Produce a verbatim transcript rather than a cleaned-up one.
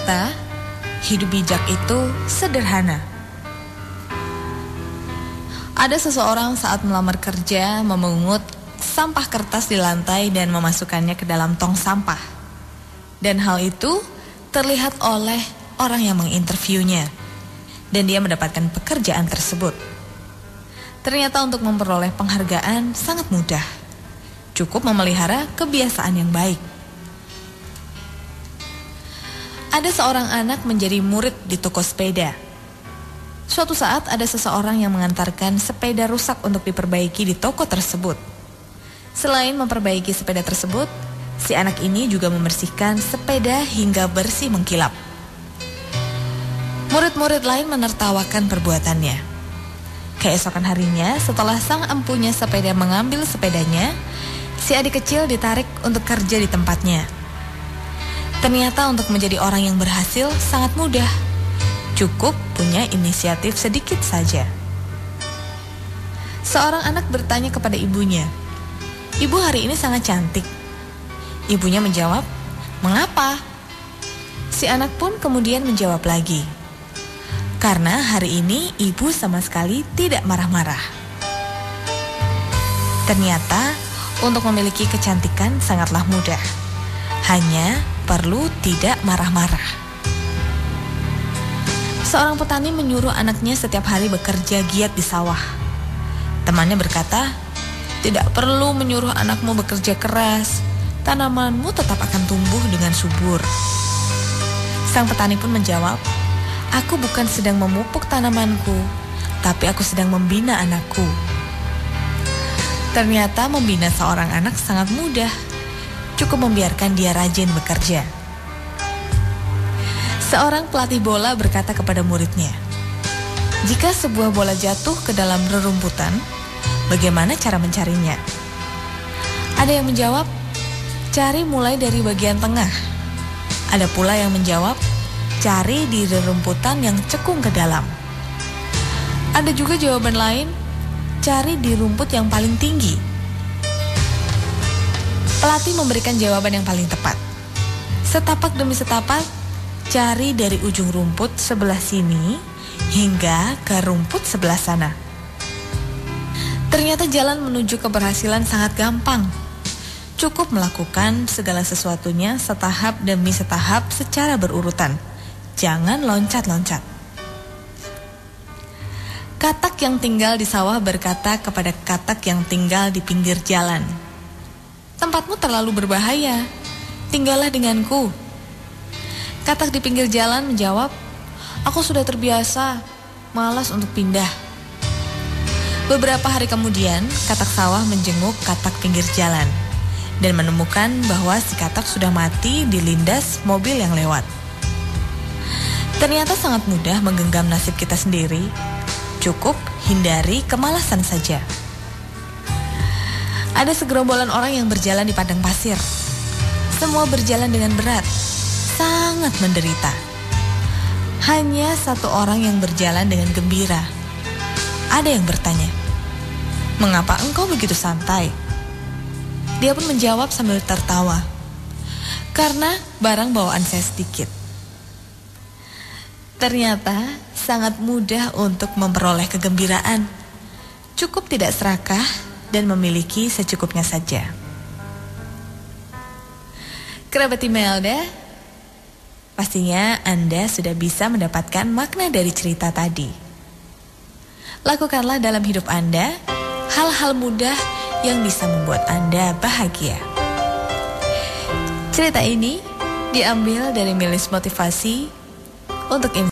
Ternyata hidup bijak itu sederhana. Ada seseorang saat melamar kerja memungut sampah kertas di lantai dan memasukkannya ke dalam tong sampah. Dan hal itu terlihat oleh orang yang menginterviewnya, dan dia mendapatkan pekerjaan tersebut. Ternyata untuk memperoleh penghargaan sangat mudah. Cukup memelihara kebiasaan yang baik. Ada seorang anak menjadi murid di toko sepeda. Suatu saat ada seseorang yang mengantarkan sepeda rusak untuk diperbaiki di toko tersebut. Selain memperbaiki sepeda tersebut, si anak ini juga membersihkan sepeda hingga bersih mengkilap. Murid-murid lain menertawakan perbuatannya. Keesokan harinya, setelah sang empunya sepeda mengambil sepedanya, si adik kecil ditarik untuk kerja di tempatnya. Ternyata untuk menjadi orang yang berhasil sangat mudah. Cukup punya inisiatif sedikit saja. Seorang anak bertanya kepada ibunya, "Ibu, hari ini sangat cantik." Ibunya menjawab, "Mengapa?" Si anak pun kemudian menjawab lagi, "Karena hari ini ibu sama sekali tidak marah-marah." Ternyata untuk memiliki kecantikan sangatlah mudah. Hanya perlu tidak marah-marah. Seorang petani menyuruh anaknya setiap hari bekerja giat di sawah. Temannya berkata, "Tidak perlu menyuruh anakmu bekerja keras. Tanamanmu tetap akan tumbuh dengan subur." Sang petani pun menjawab, "Aku bukan sedang memupuk tanamanku, tapi aku sedang membina anakku." Ternyata membina seorang anak sangat mudah. Cukup membiarkan dia rajin bekerja. Seorang pelatih bola berkata kepada muridnya, "Jika sebuah bola jatuh ke dalam rerumputan, bagaimana cara mencarinya?" Ada yang menjawab, "Cari mulai dari bagian tengah." Ada pula yang menjawab, "Cari di rerumputan yang cekung ke dalam." Ada juga jawaban lain, "Cari di rumput yang paling tinggi." Pelatih memberikan jawaban yang paling tepat. Setapak demi setapak, cari dari ujung rumput sebelah sini hingga ke rumput sebelah sana. Ternyata jalan menuju keberhasilan sangat gampang. Cukup melakukan segala sesuatunya setahap demi setahap secara berurutan. Jangan loncat-loncat. Katak yang tinggal di sawah berkata kepada katak yang tinggal di pinggir jalan, "Tempatmu terlalu berbahaya, tinggallah denganku." Katak di pinggir jalan menjawab, "Aku sudah terbiasa, malas untuk pindah." Beberapa hari kemudian, katak sawah menjenguk katak pinggir jalan dan menemukan bahwa si katak sudah mati dilindas mobil yang lewat. Ternyata sangat mudah menggenggam nasib kita sendiri. Cukup hindari kemalasan saja. Ada segerombolan orang yang berjalan di padang pasir. Semua berjalan dengan berat, sangat menderita. Hanya satu orang yang berjalan dengan gembira. Ada yang bertanya, "Mengapa engkau begitu santai?" Dia pun menjawab sambil tertawa, "Karena barang bawaan saya sedikit." Ternyata sangat mudah untuk memperoleh kegembiraan. Cukup tidak serakah dan memiliki secukupnya saja. Kerabat Imelda, pastinya Anda sudah bisa mendapatkan makna dari cerita tadi. Lakukanlah dalam hidup Anda hal-hal mudah yang bisa membuat Anda bahagia. Cerita ini diambil dari Milis Motivasi untuk